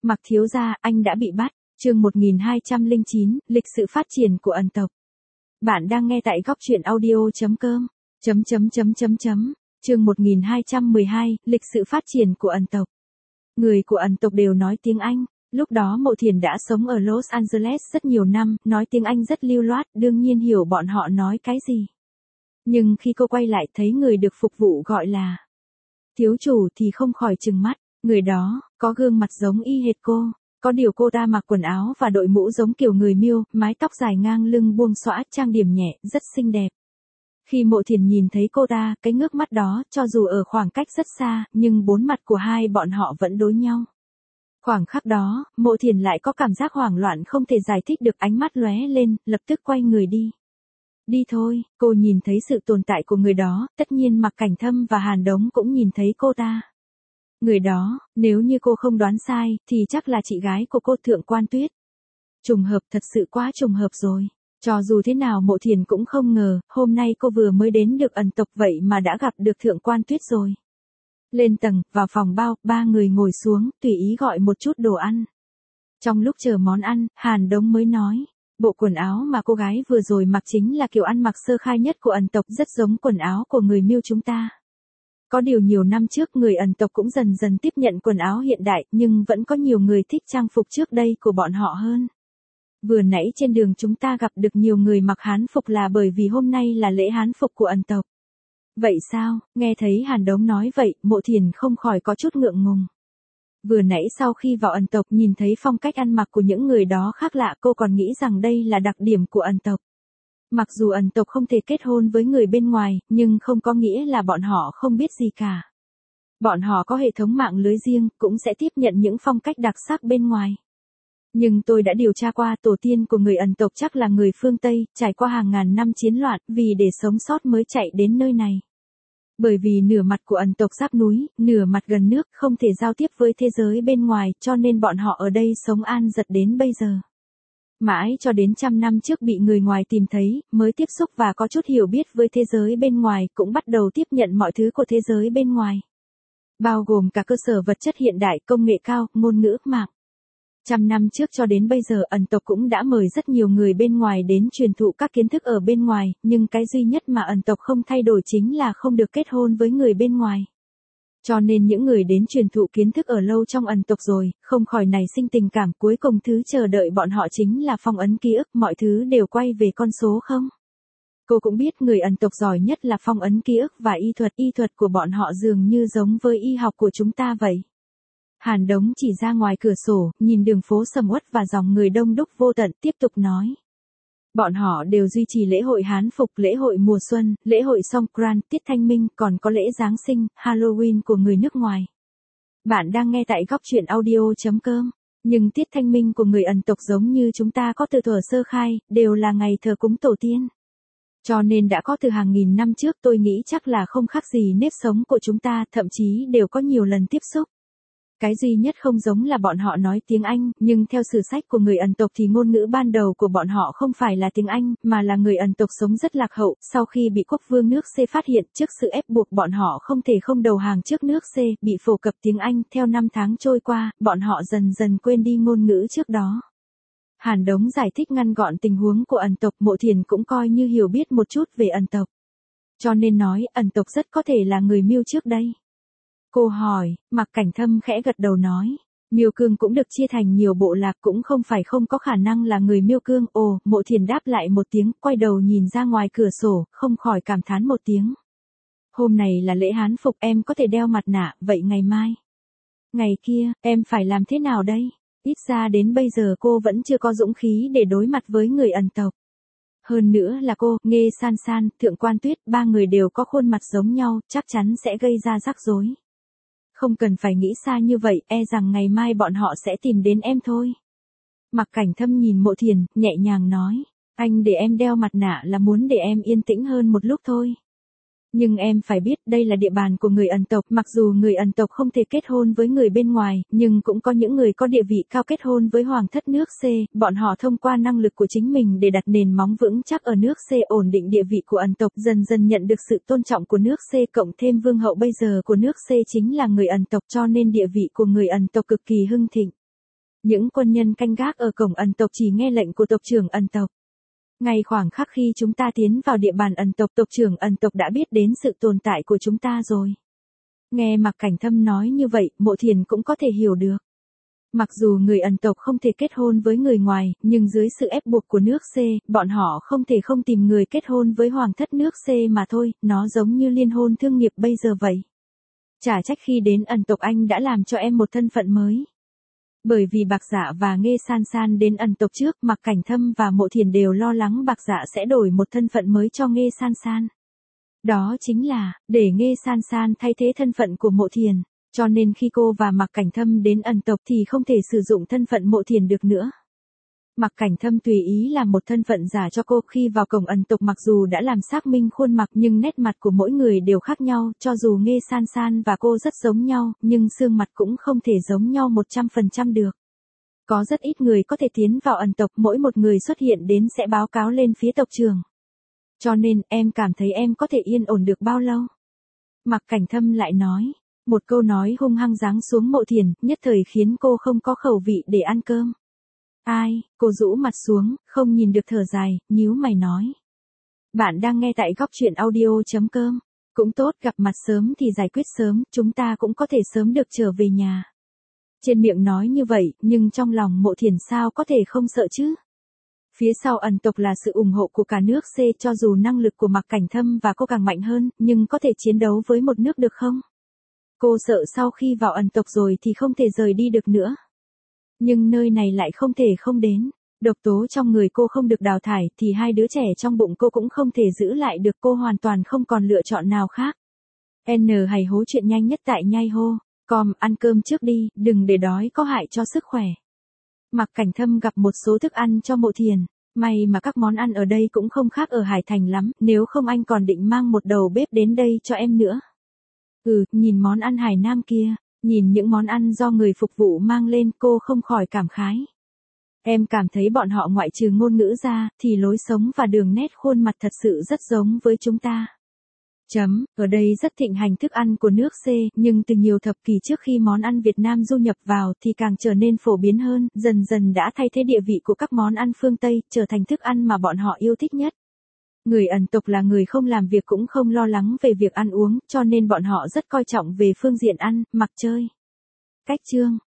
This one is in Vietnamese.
Mặc thiếu gia, anh đã bị bắt. Chương 1209, lịch sự phát triển của ẩn tộc. Bạn đang nghe tại góc truyện audio.com. Chương 1212, lịch sự phát triển của ẩn tộc. Người của ẩn tộc đều nói tiếng Anh. Lúc đó Mộ Thiền đã sống ở Los Angeles rất nhiều năm, nói tiếng Anh rất lưu loát, đương nhiên hiểu bọn họ nói cái gì. Nhưng khi cô quay lại thấy người được phục vụ gọi là thiếu chủ thì không khỏi trừng mắt. Người đó, có gương mặt giống y hệt cô. Có điều cô ta mặc quần áo và đội mũ giống kiểu người Miêu, mái tóc dài ngang lưng buông xõa, trang điểm nhẹ, rất xinh đẹp. Khi Mộ Thiền nhìn thấy cô ta, cái ngước mắt đó, cho dù ở khoảng cách rất xa, nhưng bốn mặt của hai bọn họ vẫn đối nhau. Khoảng khắc đó, Mộ Thiền lại có cảm giác hoảng loạn không thể giải thích được, ánh mắt lóe lên, lập tức quay người đi. Đi thôi, cô nhìn thấy sự tồn tại của người đó, tất nhiên Mạc Cảnh Thâm và Hàn Đống cũng nhìn thấy cô ta. Người đó, nếu như cô không đoán sai, thì chắc là chị gái của cô Thượng Quan Tuyết. Trùng hợp, thật sự quá trùng hợp rồi. Cho dù thế nào Mộ Thiền cũng không ngờ, hôm nay cô vừa mới đến được ẩn tộc vậy mà đã gặp được Thượng Quan Tuyết rồi. Lên tầng, vào phòng bao, ba người ngồi xuống, tùy ý gọi một chút đồ ăn. Trong lúc chờ món ăn, Hàn Đống mới nói, bộ quần áo mà cô gái vừa rồi mặc chính là kiểu ăn mặc sơ khai nhất của ẩn tộc, rất giống quần áo của người Miêu chúng ta. Có điều nhiều năm trước người ẩn tộc cũng dần dần tiếp nhận quần áo hiện đại, nhưng vẫn có nhiều người thích trang phục trước đây của bọn họ hơn. Vừa nãy trên đường chúng ta gặp được nhiều người mặc hán phục là bởi vì hôm nay là lễ hán phục của ẩn tộc. Vậy sao? Nghe thấy Hàn Đống nói vậy, Mộ Thiền không khỏi có chút ngượng ngùng. Vừa nãy sau khi vào ẩn tộc nhìn thấy phong cách ăn mặc của những người đó khác lạ, cô còn nghĩ rằng đây là đặc điểm của ẩn tộc. Mặc dù ẩn tộc không thể kết hôn với người bên ngoài, nhưng không có nghĩa là bọn họ không biết gì cả. Bọn họ có hệ thống mạng lưới riêng, cũng sẽ tiếp nhận những phong cách đặc sắc bên ngoài. Nhưng tôi đã điều tra qua, tổ tiên của người ẩn tộc chắc là người phương Tây, trải qua hàng ngàn năm chiến loạn, vì để sống sót mới chạy đến nơi này. Bởi vì nửa mặt của ẩn tộc giáp núi, nửa mặt gần nước, không thể giao tiếp với thế giới bên ngoài, cho nên bọn họ ở đây sống an giật đến bây giờ. Mãi cho đến 100 năm trước bị người ngoài tìm thấy, mới tiếp xúc và có chút hiểu biết với thế giới bên ngoài, cũng bắt đầu tiếp nhận mọi thứ của thế giới bên ngoài. Bao gồm cả cơ sở vật chất hiện đại, công nghệ cao, ngôn ngữ, mạng. 100 năm trước cho đến bây giờ ẩn tộc cũng đã mời rất nhiều người bên ngoài đến truyền thụ các kiến thức ở bên ngoài, nhưng cái duy nhất mà ẩn tộc không thay đổi chính là không được kết hôn với người bên ngoài. Cho nên những người đến truyền thụ kiến thức ở lâu trong ẩn tộc rồi, không khỏi nảy sinh tình cảm, cuối cùng thứ chờ đợi bọn họ chính là phong ấn ký ức, mọi thứ đều quay về con số không. Cô cũng biết người ẩn tộc giỏi nhất là phong ấn ký ức và y thuật của bọn họ dường như giống với y học của chúng ta vậy. Hàn Đống chỉ ra ngoài cửa sổ, nhìn đường phố sầm uất và dòng người đông đúc vô tận, tiếp tục nói. Bọn họ đều duy trì lễ hội hán phục, lễ hội mùa xuân, lễ hội Songkran, tiết thanh minh, còn có lễ Giáng sinh, Halloween của người nước ngoài. Bạn đang nghe tại góc truyện audio.com. Nhưng tiết thanh minh của người ẩn tộc giống như chúng ta có từ thuở sơ khai, đều là ngày thờ cúng tổ tiên. Cho nên đã có từ hàng nghìn năm trước, tôi nghĩ chắc là không khác gì nếp sống của chúng ta, thậm chí đều có nhiều lần tiếp xúc. Cái duy nhất không giống là bọn họ nói tiếng Anh, nhưng theo sử sách của người ẩn tộc thì ngôn ngữ ban đầu của bọn họ không phải là tiếng Anh, mà là người ẩn tộc sống rất lạc hậu, sau khi bị quốc vương nước C phát hiện, trước sự ép buộc bọn họ không thể không đầu hàng trước nước C, bị phổ cập tiếng Anh, theo năm tháng trôi qua, bọn họ dần dần quên đi ngôn ngữ trước đó. Hàn Đống giải thích ngắn gọn tình huống của ẩn tộc, Mộ Thiền cũng coi như hiểu biết một chút về ẩn tộc. Cho nên nói, ẩn tộc rất có thể là người Miêu trước đây. Cô hỏi, Mạc Cảnh Thâm khẽ gật đầu nói, Miêu Cương cũng được chia thành nhiều bộ lạc, cũng không phải không có khả năng là người Miêu Cương. Ồ, Mộ Thiền đáp lại một tiếng, quay đầu nhìn ra ngoài cửa sổ, không khỏi cảm thán một tiếng. Hôm này là lễ hán phục, em có thể đeo mặt nạ, vậy ngày mai? Ngày kia, em phải làm thế nào đây? Ít ra đến bây giờ cô vẫn chưa có dũng khí để đối mặt với người ẩn tộc. Hơn nữa là cô, Nghê San San, Thượng Quan Tuyết, ba người đều có khuôn mặt giống nhau, chắc chắn sẽ gây ra rắc rối. Không cần phải nghĩ xa như vậy, e rằng ngày mai bọn họ sẽ tìm đến em thôi. Mạc Cảnh Thâm nhìn Mộ Thiền, nhẹ nhàng nói, anh để em đeo mặt nạ là muốn để em yên tĩnh hơn một lúc thôi. Nhưng em phải biết đây là địa bàn của người ẩn tộc, mặc dù người ẩn tộc không thể kết hôn với người bên ngoài, nhưng cũng có những người có địa vị cao kết hôn với hoàng thất nước C, bọn họ thông qua năng lực của chính mình để đặt nền móng vững chắc ở nước C, ổn định địa vị của ẩn tộc, dần dần nhận được sự tôn trọng của nước C, cộng thêm vương hậu bây giờ của nước C chính là người ẩn tộc, cho nên địa vị của người ẩn tộc cực kỳ hưng thịnh. Những quân nhân canh gác ở cổng ẩn tộc chỉ nghe lệnh của tộc trưởng ẩn tộc. Ngay khoảng khắc khi chúng ta tiến vào địa bàn ẩn tộc, tộc trưởng ẩn tộc đã biết đến sự tồn tại của chúng ta rồi. Nghe Mạc Cảnh Thâm nói như vậy, Mộ Thiền cũng có thể hiểu được. Mặc dù người ẩn tộc không thể kết hôn với người ngoài, nhưng dưới sự ép buộc của nước C, bọn họ không thể không tìm người kết hôn với hoàng thất nước C mà thôi, nó giống như liên hôn thương nghiệp bây giờ vậy. Chả trách khi đến ẩn tộc anh đã làm cho em một thân phận mới. Bởi vì Bạc Dạ và Nghê San San đến ẩn tộc trước, Mạc Cảnh Thâm và Mộ Thiền đều lo lắng Bạc Dạ sẽ đổi một thân phận mới cho Nghê San San. Đó chính là, để Nghê San San thay thế thân phận của Mộ Thiền. Cho nên khi cô và Mạc Cảnh Thâm đến ẩn tộc thì không thể sử dụng thân phận Mộ Thiền được nữa. Mạc Cảnh Thâm tùy ý làm một thân phận giả cho cô. Khi vào cổng ẩn tộc mặc dù đã làm xác minh khuôn mặt nhưng nét mặt của mỗi người đều khác nhau, cho dù Nghê San San và cô rất giống nhau, nhưng xương mặt cũng không thể giống nhau 100% được. Có rất ít người có thể tiến vào ẩn tộc, mỗi một người xuất hiện đến sẽ báo cáo lên phía tộc trưởng. Cho nên, em cảm thấy em có thể yên ổn được bao lâu? Mạc Cảnh Thâm lại nói. Một câu nói hung hăng giáng xuống Mộ Thiền, nhất thời khiến cô không có khẩu vị để ăn cơm. Ai, cô rũ mặt xuống, không nhìn được thở dài, nhíu mày nói. Bạn đang nghe tại góc truyện audio.com. Cũng tốt, gặp mặt sớm thì giải quyết sớm, chúng ta cũng có thể sớm được trở về nhà. Trên miệng nói như vậy, nhưng trong lòng Mộ Thiền sao có thể không sợ chứ? Phía sau ẩn tộc là sự ủng hộ của cả nước C, cho dù năng lực của Mạc Cảnh Thâm và cô càng mạnh hơn, nhưng có thể chiến đấu với một nước được không? Cô sợ sau khi vào ẩn tộc rồi thì không thể rời đi được nữa. Nhưng nơi này lại không thể không đến. Độc tố trong người cô không được đào thải thì hai đứa trẻ trong bụng cô cũng không thể giữ lại được, cô hoàn toàn không còn lựa chọn nào khác. N Hày hố chuyện nhanh nhất tại nhai hô. Com, ăn cơm trước đi, đừng để đói có hại cho sức khỏe. Mạc Cảnh Thâm gặp một số thức ăn cho Mộ Thiền. May mà các món ăn ở đây cũng không khác ở Hải Thành lắm, nếu không anh còn định mang một đầu bếp đến đây cho em nữa. Nhìn món ăn Hải Nam kia, nhìn những món ăn do người phục vụ mang lên, cô không khỏi cảm khái. Em cảm thấy bọn họ ngoại trừ ngôn ngữ ra, thì lối sống và đường nét khuôn mặt thật sự rất giống với chúng ta. Ở đây rất thịnh hành thức ăn của nước C, nhưng từ nhiều thập kỷ trước khi món ăn Việt Nam du nhập vào thì càng trở nên phổ biến hơn, dần dần đã thay thế địa vị của các món ăn phương Tây, trở thành thức ăn mà bọn họ yêu thích nhất. Người ẩn tộc là người không làm việc cũng không lo lắng về việc ăn uống, cho nên bọn họ rất coi trọng về phương diện ăn, mặc chơi. Cách chương